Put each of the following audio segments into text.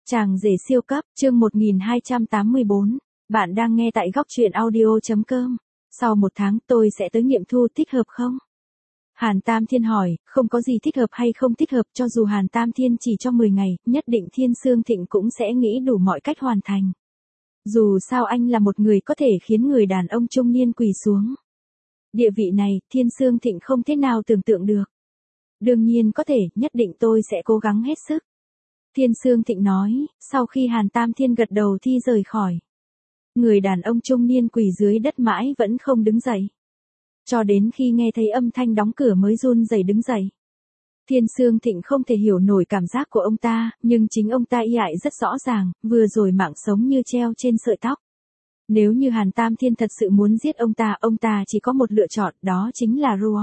Chàng rể siêu cấp, chương 1284. Bạn đang nghe tại góc truyện audio.com. Sau 1 tháng tôi sẽ tới nghiệm thu, thích hợp không? Hàn Tam Thiên hỏi, không có gì thích hợp hay không thích hợp, cho dù Hàn Tam Thiên chỉ cho 10 ngày, nhất định Thiên Sương Thịnh cũng sẽ nghĩ đủ mọi cách hoàn thành. Dù sao anh là một người có thể khiến người đàn ông trung niên quỳ xuống. Địa vị này, Thiên Sương Thịnh không thể nào tưởng tượng được. Đương nhiên có thể, nhất định tôi sẽ cố gắng hết sức. Thiên Sương Thịnh nói, sau khi Hàn Tam Thiên gật đầu thì rời khỏi. Người đàn ông trung niên quỳ dưới đất mãi vẫn không đứng dậy. Cho đến khi nghe thấy âm thanh đóng cửa mới run rẩy đứng dậy. Thiên Sương Thịnh không thể hiểu nổi cảm giác của ông ta, nhưng chính ông ta y ải rất rõ ràng, vừa rồi mạng sống như treo trên sợi tóc. Nếu như Hàn Tam Thiên thật sự muốn giết ông ta chỉ có một lựa chọn, đó chính là rúa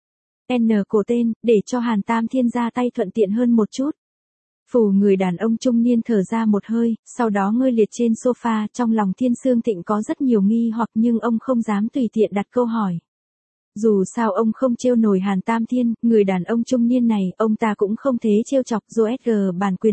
N cổ tên, để cho Hàn Tam Thiên ra tay thuận tiện hơn một chút. Phủ người đàn ông trung niên thở ra một hơi, sau đó ngơi liệt trên sofa, trong lòng Thiên Sương Thịnh có rất nhiều nghi hoặc nhưng ông không dám tùy tiện đặt câu hỏi. Dù sao ông không trêu nổi Hàn Tam Thiên, người đàn ông trung niên này, ông ta cũng không thế trêu chọc Joesg bản quyền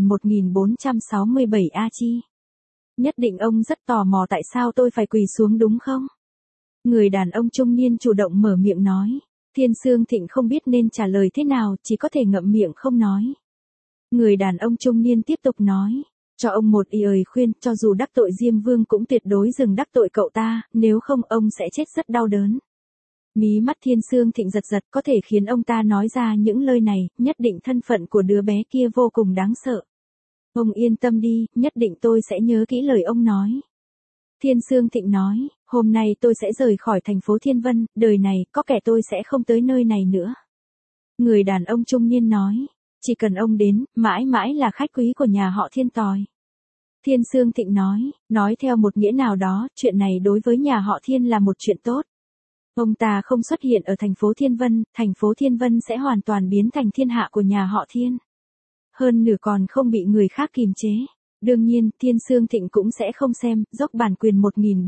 1467 A chi. Nhất định ông rất tò mò tại sao tôi phải quỳ xuống đúng không? Người đàn ông trung niên chủ động mở miệng nói. Thiên Sương Thịnh không biết nên trả lời thế nào, chỉ có thể ngậm miệng không nói. Người đàn ông trung niên tiếp tục nói, cho ông một lời khuyên, cho dù đắc tội Diêm Vương cũng tuyệt đối đừng đắc tội cậu ta, nếu không ông sẽ chết rất đau đớn. Mí mắt Thiên Sương Thịnh giật giật, có thể khiến ông ta nói ra những lời này, nhất định thân phận của đứa bé kia vô cùng đáng sợ. Ông yên tâm đi, nhất định tôi sẽ nhớ kỹ lời ông nói. Thiên Sương Thịnh nói, hôm nay tôi sẽ rời khỏi thành phố Thiên Vân, đời này, có kẻ tôi sẽ không tới nơi này nữa. Người đàn ông trung niên nói, chỉ cần ông đến, mãi mãi là khách quý của nhà họ Thiên tòi. Thiên Sương Thịnh nói theo một nghĩa nào đó, chuyện này đối với nhà họ Thiên là một chuyện tốt. Ông ta không xuất hiện ở thành phố Thiên Vân sẽ hoàn toàn biến thành thiên hạ của nhà họ Thiên. Hơn nửa còn không bị người khác kìm chế. Đương nhiên, Thiên Sương Thịnh cũng sẽ không xem, dốc bản quyền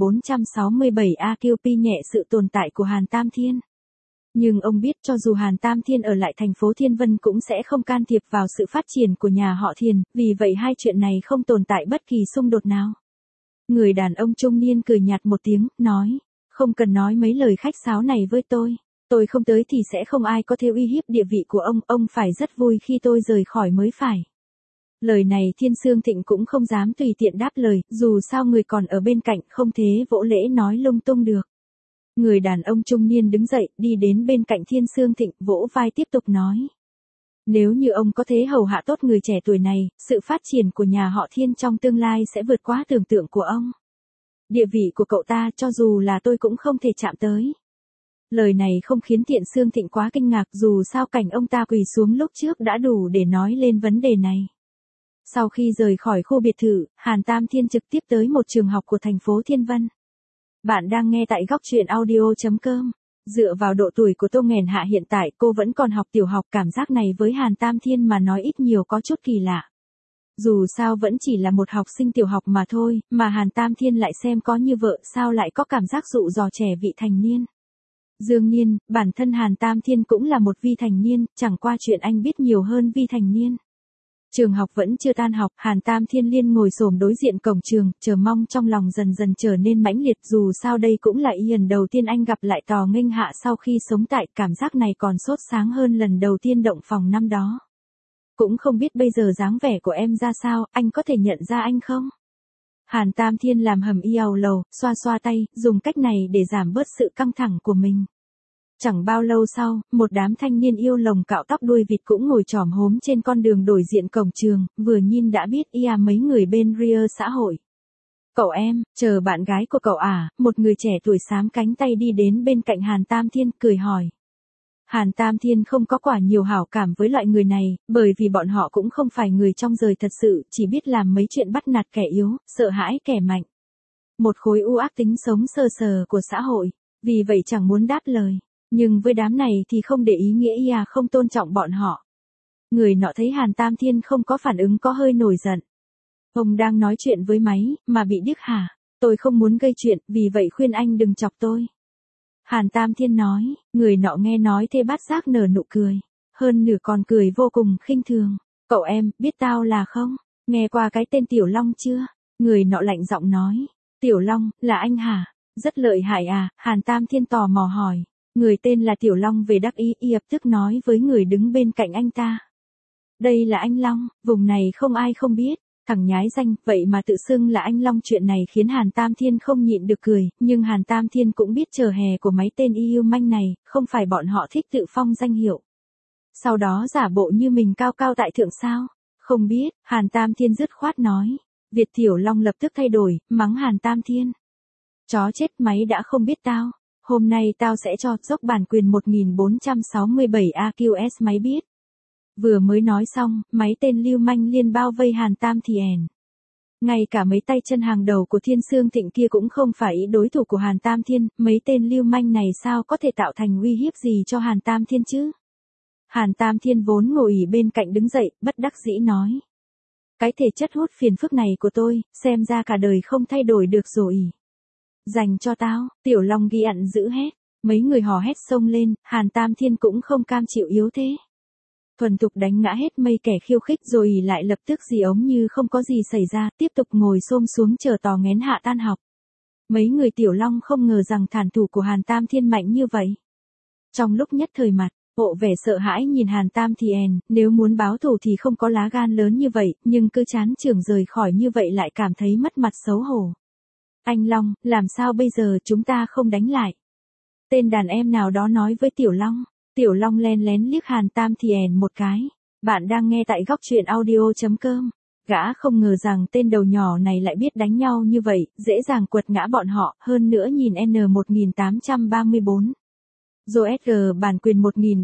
1467 AQP nhẹ sự tồn tại của Hàn Tam Thiên. Nhưng ông biết cho dù Hàn Tam Thiên ở lại thành phố Thiên Vân cũng sẽ không can thiệp vào sự phát triển của nhà họ Thiên, vì vậy hai chuyện này không tồn tại bất kỳ xung đột nào. Người đàn ông trung niên cười nhạt một tiếng, nói, không cần nói mấy lời khách sáo này với tôi không tới thì sẽ không ai có thể uy hiếp địa vị của ông phải rất vui khi tôi rời khỏi mới phải. Lời này Thiên Sương Thịnh cũng không dám tùy tiện đáp lời, dù sao người còn ở bên cạnh không thế vỗ lễ nói lung tung được. Người đàn ông trung niên đứng dậy, đi đến bên cạnh Thiên Sương Thịnh, vỗ vai tiếp tục nói. Nếu như ông có thể hầu hạ tốt người trẻ tuổi này, sự phát triển của nhà họ Thiên trong tương lai sẽ vượt quá tưởng tượng của ông. Địa vị của cậu ta cho dù là tôi cũng không thể chạm tới. Lời này không khiến Thiên Sương Thịnh quá kinh ngạc, dù sao cảnh ông ta quỳ xuống lúc trước đã đủ để nói lên vấn đề này. Sau khi rời khỏi khu biệt thự, Hàn Tam Thiên trực tiếp tới một trường học của thành phố Thiên Vân. Bạn đang nghe tại góc truyện audio.com. Dựa vào độ tuổi của Tô Nghèn Hạ hiện tại cô vẫn còn học tiểu học, cảm giác này với Hàn Tam Thiên mà nói ít nhiều có chút kỳ lạ. Dù sao vẫn chỉ là một học sinh tiểu học mà thôi, mà Hàn Tam Thiên lại xem có như vợ, sao lại có cảm giác dụ dò trẻ vị thành niên. Đương nhiên, bản thân Hàn Tam Thiên cũng là một vi thành niên, chẳng qua chuyện anh biết nhiều hơn vi thành niên. Trường học vẫn chưa tan học, Hàn Tam Thiên liên ngồi xổm đối diện cổng trường, chờ mong trong lòng dần dần trở nên mãnh liệt, dù sao đây cũng là lần đầu tiên anh gặp lại Tò Nghênh Hạ sau khi sống tại, cảm giác này còn sốt sáng hơn lần đầu tiên động phòng năm đó. Cũng không biết bây giờ dáng vẻ của em ra sao, anh có thể nhận ra anh không? Hàn Tam Thiên làm hầm yào lầu, xoa xoa tay, dùng cách này để giảm bớt sự căng thẳng của mình. Chẳng bao lâu sau, một đám thanh niên yêu lồng cạo tóc đuôi vịt cũng ngồi chòm hốm trên con đường đối diện cổng trường, vừa nhìn đã biết mấy người bên ria xã hội. Cậu em, chờ bạn gái của cậu à? Một người trẻ tuổi xám cánh tay đi đến bên cạnh Hàn Tam Thiên, cười hỏi. Hàn Tam Thiên không có quả nhiều hảo cảm với loại người này, bởi vì bọn họ cũng không phải người trong đời thật sự, chỉ biết làm mấy chuyện bắt nạt kẻ yếu, sợ hãi kẻ mạnh. Một khối u ác tính sống sờ sờ của xã hội, vì vậy chẳng muốn đáp lời. Nhưng với đám này thì không để ý nghĩa không tôn trọng bọn họ. Người nọ thấy Hàn Tam Thiên không có phản ứng có hơi nổi giận. Ông đang nói chuyện với máy, mà bị điếc hả? Tôi không muốn gây chuyện, vì vậy khuyên anh đừng chọc tôi. Hàn Tam Thiên nói, người nọ nghe nói thế bát giác nở nụ cười. Hơn nửa còn cười vô cùng khinh thường. Cậu em, biết tao là không? Nghe qua cái tên Tiểu Long chưa? Người nọ lạnh giọng nói. Tiểu Long, là anh hả? Rất lợi hại à? Hàn Tam Thiên tò mò hỏi. Người tên là Tiểu Long về đắc ý, y lập tức nói với người đứng bên cạnh anh ta. Đây là anh Long, vùng này không ai không biết. Thằng nhái danh, vậy mà tự xưng là anh Long, chuyện này khiến Hàn Tam Thiên không nhịn được cười, nhưng Hàn Tam Thiên cũng biết chờ hè của mấy tên yêu manh này, không phải bọn họ thích tự phong danh hiệu. Sau đó giả bộ như mình cao cao tại thượng sao? Không biết, Hàn Tam Thiên dứt khoát nói. Việt Tiểu Long lập tức thay đổi, mắng Hàn Tam Thiên. Chó chết, máy đã không biết tao. Hôm nay tao sẽ cho dốc bản quyền 1467 AQS máy biết. Vừa mới nói xong, mấy tên lưu manh liên bao vây Hàn Tam Thiên. Ngay cả mấy tay chân hàng đầu của Thiên Sương Thịnh kia cũng không phải đối thủ của Hàn Tam Thiên, mấy tên lưu manh này sao có thể tạo thành uy hiếp gì cho Hàn Tam Thiên chứ? Hàn Tam Thiên vốn ngồi bên cạnh đứng dậy, bất đắc dĩ nói. Cái thể chất hút phiền phức này của tôi, xem ra cả đời không thay đổi được rồi. Dành cho tao, Tiểu Long ghi ặn giữ hét. Mấy người hò hét xông lên, Hàn Tam Thiên cũng không cam chịu yếu thế. Thuần thục đánh ngã hết mấy kẻ khiêu khích rồi lại lập tức dì ống như không có gì xảy ra, tiếp tục ngồi xôm xuống chờ tò nghén hạ tan học. Mấy người Tiểu Long không ngờ rằng thản thủ của Hàn Tam Thiên mạnh như vậy. Trong lúc nhất thời mặt, bộ vẻ sợ hãi nhìn Hàn Tam Thiên, nếu muốn báo thù thì không có lá gan lớn như vậy, nhưng cứ chán chường rời khỏi như vậy lại cảm thấy mất mặt xấu hổ. Anh Long, làm sao bây giờ, chúng ta không đánh lại? Tên đàn em nào đó nói với Tiểu Long. Tiểu Long len lén liếc Hàn Tam Thiên một cái. Bạn đang nghe tại góc truyện audio.com. Gã không ngờ rằng tên đầu nhỏ này lại biết đánh nhau như vậy, dễ dàng quật ngã bọn họ, hơn nữa nhìn N1834. ROSG bản quyền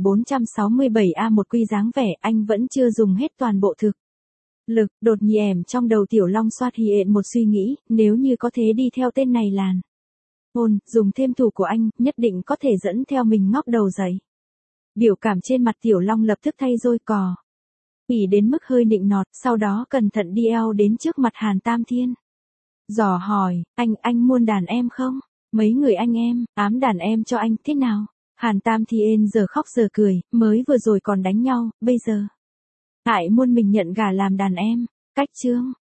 1467A một quy dáng vẻ, anh vẫn chưa dùng hết toàn bộ thực lực. Đột nhiên trong đầu Tiểu Long xoát hiện một suy nghĩ, nếu như có thể đi theo tên này làn dùng thêm thủ của anh, nhất định có thể dẫn theo mình ngóc đầu dậy. Biểu cảm trên mặt Tiểu Long lập tức thay rối cò. Ỉ đến mức hơi nịnh nọt, sau đó cẩn thận đi eo đến trước mặt Hàn Tam Thiên. Dò hỏi, anh muốn đàn em không? Mấy người anh em, ám đàn em cho anh, thế nào? Hàn Tam Thiên giờ khóc giờ cười, mới vừa rồi còn đánh nhau, bây giờ. Hại muốn mình nhận gả làm đàn em, cách chương.